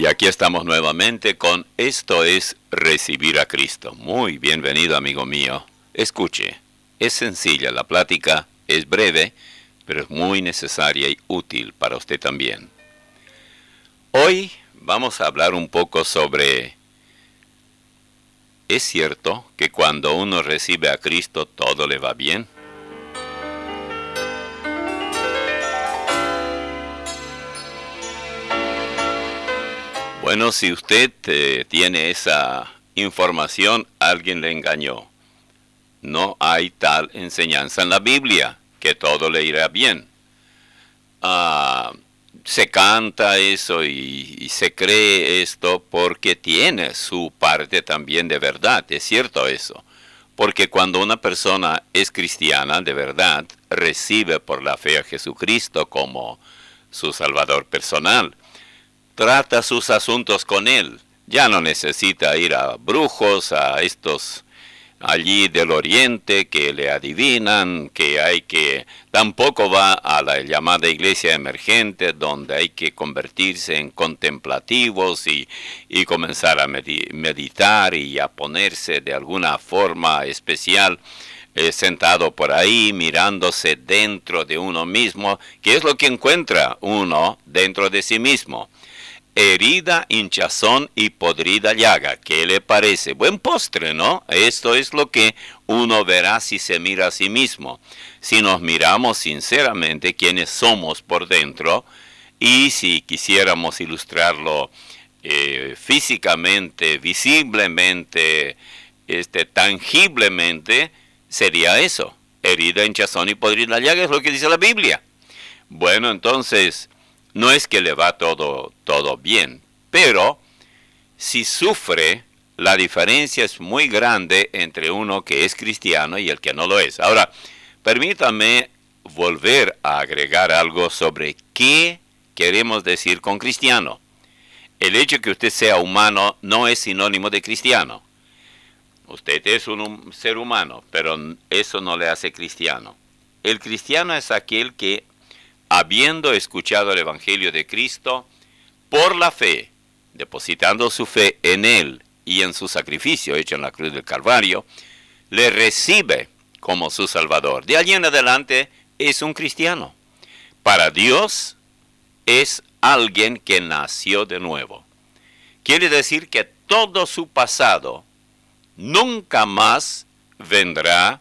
aquí estamos nuevamente con Esto es Recibir a Cristo. Muy bienvenido, amigo mío. Escuche, es sencilla la plática, es breve, pero es muy necesaria y útil para usted también. Hoy vamos a hablar un poco sobre... ¿Es cierto que cuando uno recibe a Cristo todo le va bien? Bueno, si usted tiene esa información, alguien le engañó. No hay tal enseñanza en la Biblia, que todo le irá bien. Se canta eso y se cree esto porque tiene su parte también de verdad. Es cierto eso. Porque cuando una persona es cristiana de verdad, recibe por la fe a Jesucristo como su Salvador personal. Trata sus asuntos con él. Ya no necesita ir a brujos, a estos allí del oriente que le adivinan, tampoco va a la llamada iglesia emergente donde hay que convertirse en contemplativos y comenzar a meditar y a ponerse de alguna forma especial sentado por ahí mirándose dentro de uno mismo, que es lo que encuentra uno dentro de sí mismo. Herida, hinchazón y podrida llaga. ¿Qué le parece? Buen postre, ¿no? Esto es lo que uno verá si se mira a sí mismo. Si nos miramos sinceramente quiénes somos por dentro, y si quisiéramos ilustrarlo físicamente, visiblemente, tangiblemente, sería eso. Herida, hinchazón y podrida llaga es lo que dice la Biblia. Bueno, entonces... no es que le va todo bien, pero si sufre, la diferencia es muy grande entre uno que es cristiano y el que no lo es. Ahora, permítame volver a agregar algo sobre qué queremos decir con cristiano. El hecho de que usted sea humano no es sinónimo de cristiano. Usted es un ser humano, pero eso no le hace cristiano. El cristiano es aquel que, habiendo escuchado el Evangelio de Cristo, por la fe, depositando su fe en Él y en su sacrificio hecho en la cruz del Calvario, le recibe como su Salvador. De allí en adelante es un cristiano. Para Dios es alguien que nació de nuevo. Quiere decir que todo su pasado nunca más vendrá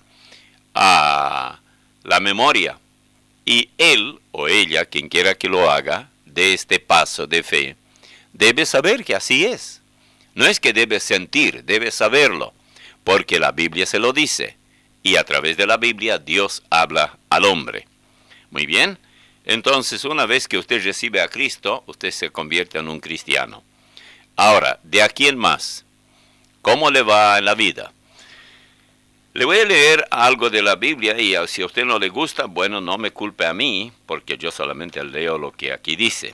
a la memoria. Y él o ella, quien quiera que lo haga, de este paso de fe, debe saber que así es. No es que debe sentir, debe saberlo, porque la Biblia se lo dice. Y a través de la Biblia Dios habla al hombre. Muy bien, entonces una vez que usted recibe a Cristo, usted se convierte en un cristiano. Ahora, de aquí en más, ¿cómo le va en la vida? Le voy a leer algo de la Biblia y si a usted no le gusta, bueno, no me culpe a mí, porque yo solamente leo lo que aquí dice.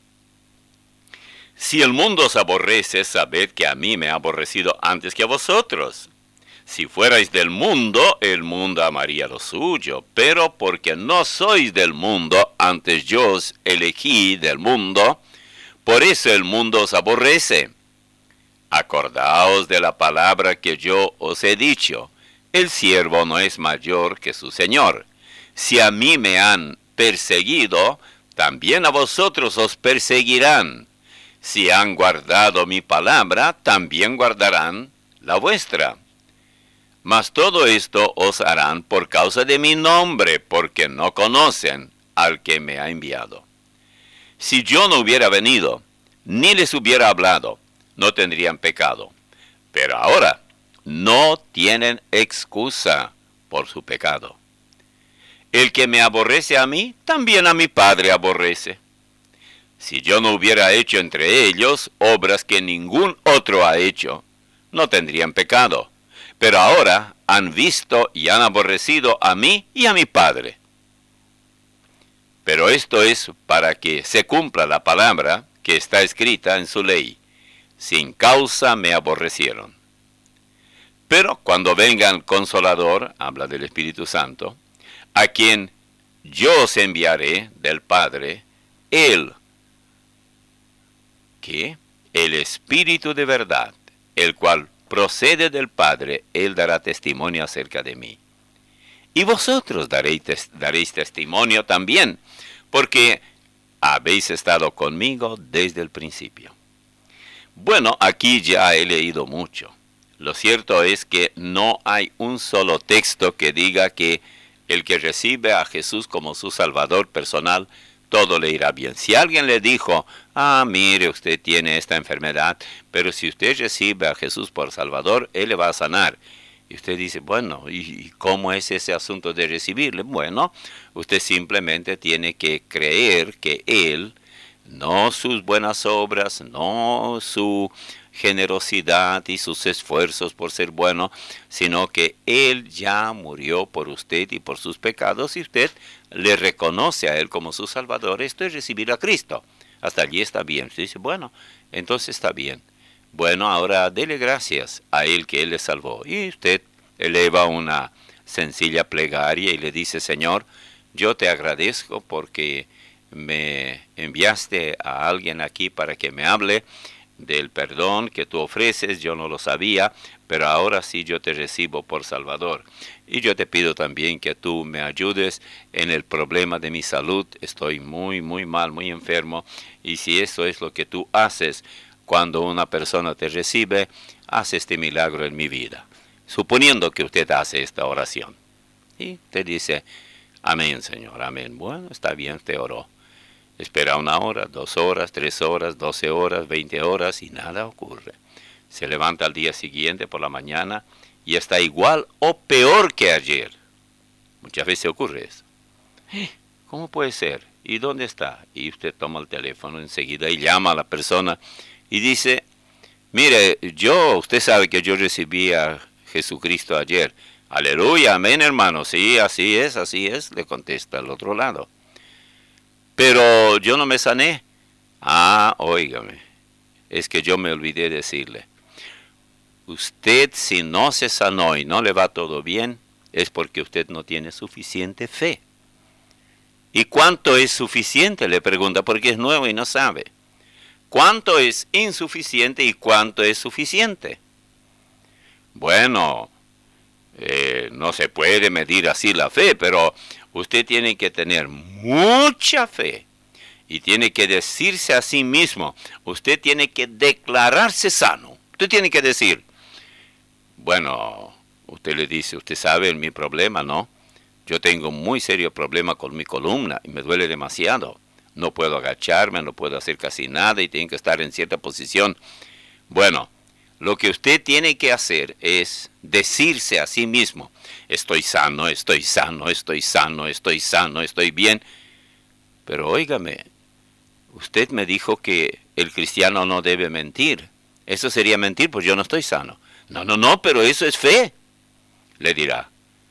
Si el mundo os aborrece, sabed que a mí me ha aborrecido antes que a vosotros. Si fuerais del mundo, el mundo amaría lo suyo, pero porque no sois del mundo, antes yo os elegí del mundo, por eso el mundo os aborrece. Acordaos de la palabra que yo os he dicho. El siervo no es mayor que su señor. Si a mí me han perseguido, también a vosotros os perseguirán. Si han guardado mi palabra, también guardarán la vuestra. Mas todo esto os harán por causa de mi nombre, porque no conocen al que me ha enviado. Si yo no hubiera venido, ni les hubiera hablado, no tendrían pecado. Pero ahora no tienen excusa por su pecado. El que me aborrece a mí, también a mi Padre aborrece. Si yo no hubiera hecho entre ellos obras que ningún otro ha hecho, no tendrían pecado. Pero ahora han visto y han aborrecido a mí y a mi Padre. Pero esto es para que se cumpla la palabra que está escrita en su ley. Sin causa me aborrecieron. Pero cuando venga el Consolador, habla del Espíritu Santo, a quien yo os enviaré del Padre, Él, ¿qué? el Espíritu de verdad, el cual procede del Padre, Él dará testimonio acerca de mí. Y vosotros daréis testimonio también, porque habéis estado conmigo desde el principio. Bueno, aquí ya he leído mucho. Lo cierto es que no hay un solo texto que diga que el que recibe a Jesús como su Salvador personal, todo le irá bien. Si alguien le dijo, mire, usted tiene esta enfermedad, pero si usted recibe a Jesús por Salvador, Él le va a sanar. Y usted dice, bueno, ¿y cómo es ese asunto de recibirle? Bueno, usted simplemente tiene que creer que Él, no sus buenas obras, no su generosidad y sus esfuerzos por ser bueno, sino que Él ya murió por usted y por sus pecados y usted le reconoce a Él como su Salvador. Esto es recibir a Cristo. Hasta allí está bien. Usted dice, bueno, entonces está bien. Bueno, ahora dele gracias a Él que Él le salvó. Y usted eleva una sencilla plegaria y le dice, Señor, yo te agradezco porque me enviaste a alguien aquí para que me hable del perdón que tú ofreces. Yo no lo sabía, pero ahora sí yo te recibo por Salvador. Y yo te pido también que tú me ayudes en el problema de mi salud. Estoy muy mal, muy enfermo. Y si eso es lo que tú haces cuando una persona te recibe, haz este milagro en mi vida. Suponiendo que usted hace esta oración. Y te dice, amén, Señor, amén. Bueno, está bien, te oró. Espera 1 hora, 2 horas, 3 horas, 12 horas, 20 horas y nada ocurre. Se levanta al día siguiente por la mañana y está igual o peor que ayer. Muchas veces ocurre eso. ¿Cómo puede ser? ¿Y dónde está? Y usted toma el teléfono enseguida y llama a la persona y dice, mire, usted sabe que yo recibí a Jesucristo ayer. Aleluya, amén, hermano. Sí, así es, le contesta al otro lado. Pero yo no me sané. Óigame, es que yo me olvidé decirle. Usted si no se sanó y no le va todo bien, es porque usted no tiene suficiente fe. ¿Y cuánto es suficiente? Le pregunta, porque es nuevo y no sabe. ¿Cuánto es insuficiente y cuánto es suficiente? Bueno, no se puede medir así la fe, pero usted tiene que tener mucha fe y tiene que decirse a sí mismo, usted tiene que declararse sano. Usted tiene que decir, bueno, usted le dice, usted sabe mi problema, ¿no? Yo tengo un muy serio problema con mi columna y me duele demasiado. No puedo agacharme, no puedo hacer casi nada y tengo que estar en cierta posición. Bueno, lo que usted tiene que hacer es decirse a sí mismo, estoy sano, estoy sano, estoy sano, estoy sano, estoy bien. Pero óigame, usted me dijo que el cristiano no debe mentir. Eso sería mentir, pues yo no estoy sano. No, pero eso es fe. Le dirá,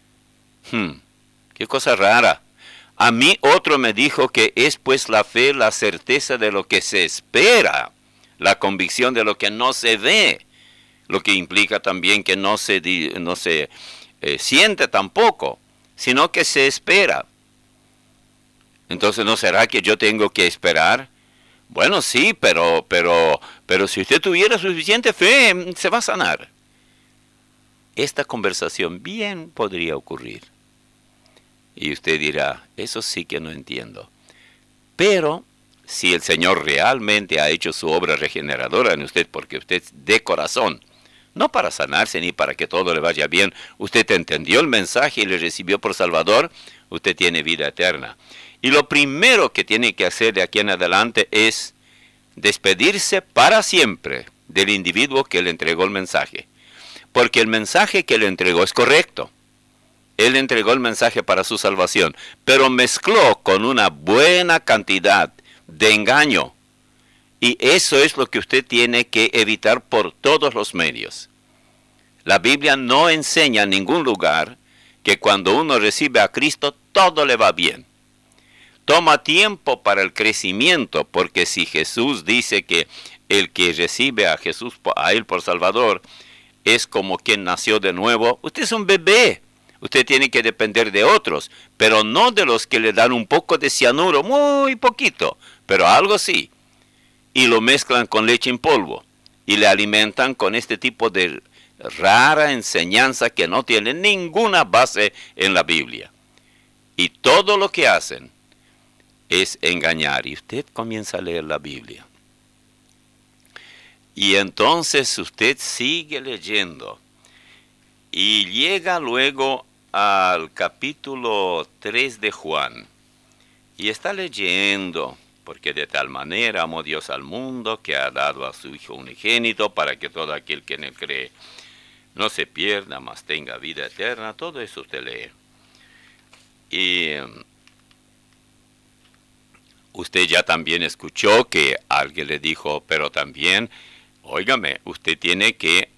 qué cosa rara. A mí otro me dijo que es pues la fe la certeza de lo que se espera, la convicción de lo que no se ve. Lo que implica también que no se siente tampoco, sino que se espera. Entonces, ¿no será que yo tengo que esperar? Bueno, sí, pero si usted tuviera suficiente fe, se va a sanar. Esta conversación bien podría ocurrir. Y usted dirá, eso sí que no entiendo. Pero si el Señor realmente ha hecho su obra regeneradora en usted, porque usted de corazón, no para sanarse ni para que todo le vaya bien, usted entendió el mensaje y le recibió por Salvador, usted tiene vida eterna. Y lo primero que tiene que hacer de aquí en adelante es despedirse para siempre del individuo que le entregó el mensaje. Porque el mensaje que le entregó es correcto. Él entregó el mensaje para su salvación, pero mezcló con una buena cantidad de engaño. Y eso es lo que usted tiene que evitar por todos los medios. La Biblia no enseña en ningún lugar que cuando uno recibe a Cristo todo le va bien. Toma tiempo para el crecimiento, porque si Jesús dice que el que recibe a Jesús, a Él por Salvador, es como quien nació de nuevo, usted es un bebé. Usted tiene que depender de otros, pero no de los que le dan un poco de cianuro, muy poquito, pero algo sí. Y lo mezclan con leche en polvo. y le alimentan con este tipo de rara enseñanza que no tiene ninguna base en la Biblia. Y todo lo que hacen es engañar. Y usted comienza a leer la Biblia. Y entonces usted sigue leyendo. Y llega luego al capítulo 3 de Juan. Y está leyendo, porque de tal manera amó Dios al mundo, que ha dado a su Hijo unigénito, para que todo aquel que en él cree no se pierda, mas tenga vida eterna. Todo eso usted lee. Y usted ya también escuchó que alguien le dijo, pero también, óigame, usted tiene que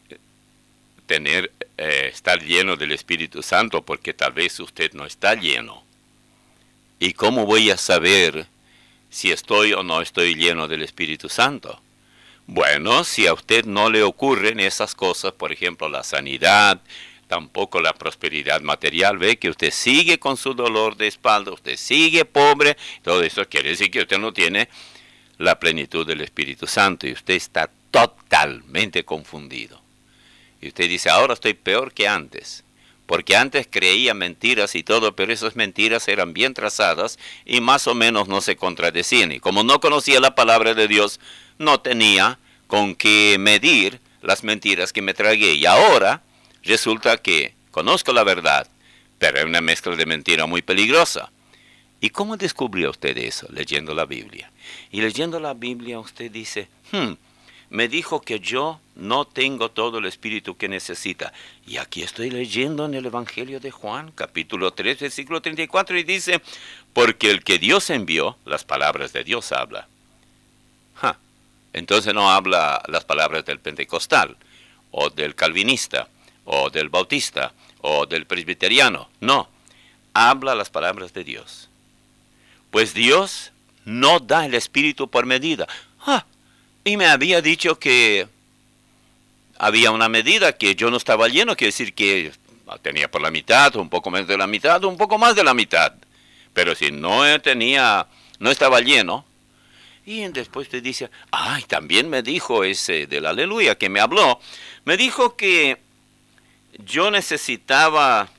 estar lleno del Espíritu Santo, porque tal vez usted no está lleno. ¿Y cómo voy a saber si estoy o no estoy lleno del Espíritu Santo? Bueno, si a usted no le ocurren esas cosas, por ejemplo, la sanidad, tampoco la prosperidad material, ve que usted sigue con su dolor de espalda, usted sigue pobre, todo eso quiere decir que usted no tiene la plenitud del Espíritu Santo y usted está totalmente confundido. Y usted dice, ahora estoy peor que antes, porque antes creía mentiras y todo, pero esas mentiras eran bien trazadas y más o menos no se contradecían. Y como no conocía la palabra de Dios, no tenía con qué medir las mentiras que me tragué. Y ahora resulta que conozco la verdad, pero es una mezcla de mentira muy peligrosa. ¿Y cómo descubrió usted eso? Leyendo la Biblia. Y leyendo la Biblia usted dice, me dijo que yo no tengo todo el espíritu que necesita. Y aquí estoy leyendo en el Evangelio de Juan, capítulo 3, versículo 34, y dice, porque el que Dios envió, las palabras de Dios habla. Entonces no habla las palabras del pentecostal, o del calvinista, o del bautista, o del presbiteriano. No, habla las palabras de Dios. Pues Dios no da el espíritu por medida. Y me había dicho que había una medida que yo no estaba lleno, quiere decir que tenía por la mitad, un poco menos de la mitad, un poco más de la mitad. Pero si no estaba lleno, y después te dice, también me dijo ese del aleluya que me habló, me dijo que yo necesitaba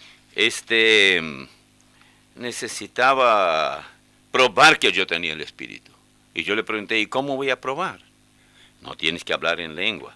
probar que yo tenía el espíritu. Y yo le pregunté, ¿y cómo voy a probar? No tienes que hablar en lengua.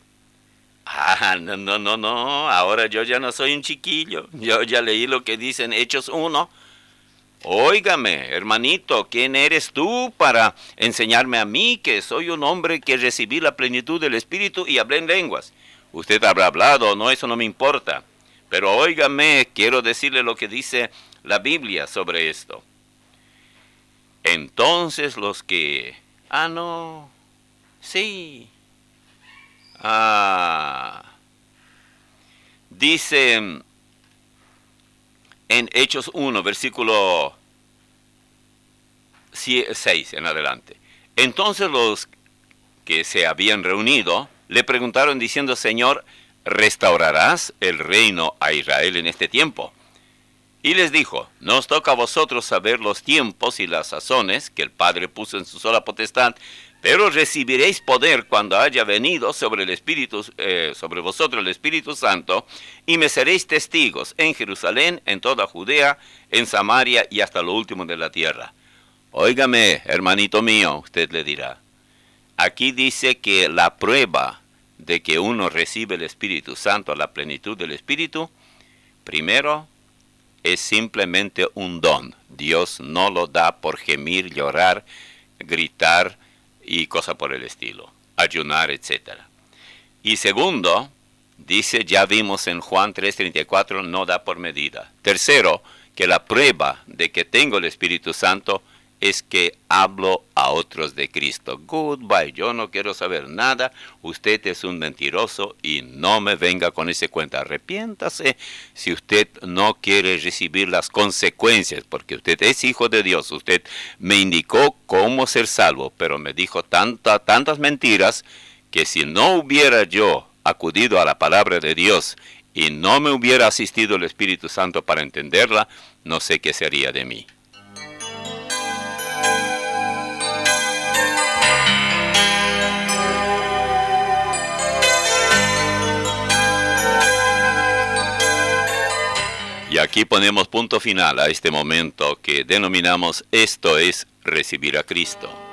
No, ahora yo ya no soy un chiquillo. Yo ya leí lo que dice en Hechos 1. Óigame, hermanito, ¿quién eres tú para enseñarme a mí que soy un hombre que recibí la plenitud del Espíritu y hablé en lenguas? Usted habrá hablado, no, eso no me importa. Pero óigame, quiero decirle lo que dice la Biblia sobre esto. Entonces los que... dice en Hechos 1, versículo 6 en adelante. Entonces los que se habían reunido le preguntaron diciendo, Señor, ¿restaurarás el reino a Israel en este tiempo? Y les dijo, no os toca a vosotros saber los tiempos y las sazones que el Padre puso en su sola potestad, pero recibiréis poder cuando haya venido sobre vosotros el Espíritu Santo, y me seréis testigos en Jerusalén, en toda Judea, en Samaria y hasta lo último de la tierra. Óigame, hermanito mío, usted le dirá. Aquí dice que la prueba de que uno recibe el Espíritu Santo, la plenitud del Espíritu, primero es simplemente un don. Dios no lo da por gemir, llorar, gritar y cosas por el estilo, ayunar, etc. Y segundo, dice, ya vimos en Juan 3:34, no da por medida. Tercero, que la prueba de que tengo el Espíritu Santo es que hablo a otros de Cristo. Goodbye, yo no quiero saber nada, usted es un mentiroso y no me venga con ese cuento. Arrepiéntase si usted no quiere recibir las consecuencias, porque usted es hijo de Dios. Usted me indicó cómo ser salvo, pero me dijo tantas mentiras que si no hubiera yo acudido a la palabra de Dios y no me hubiera asistido el Espíritu Santo para entenderla, no sé qué sería de mí. Y aquí ponemos punto final a este momento que denominamos Esto es recibir a Cristo.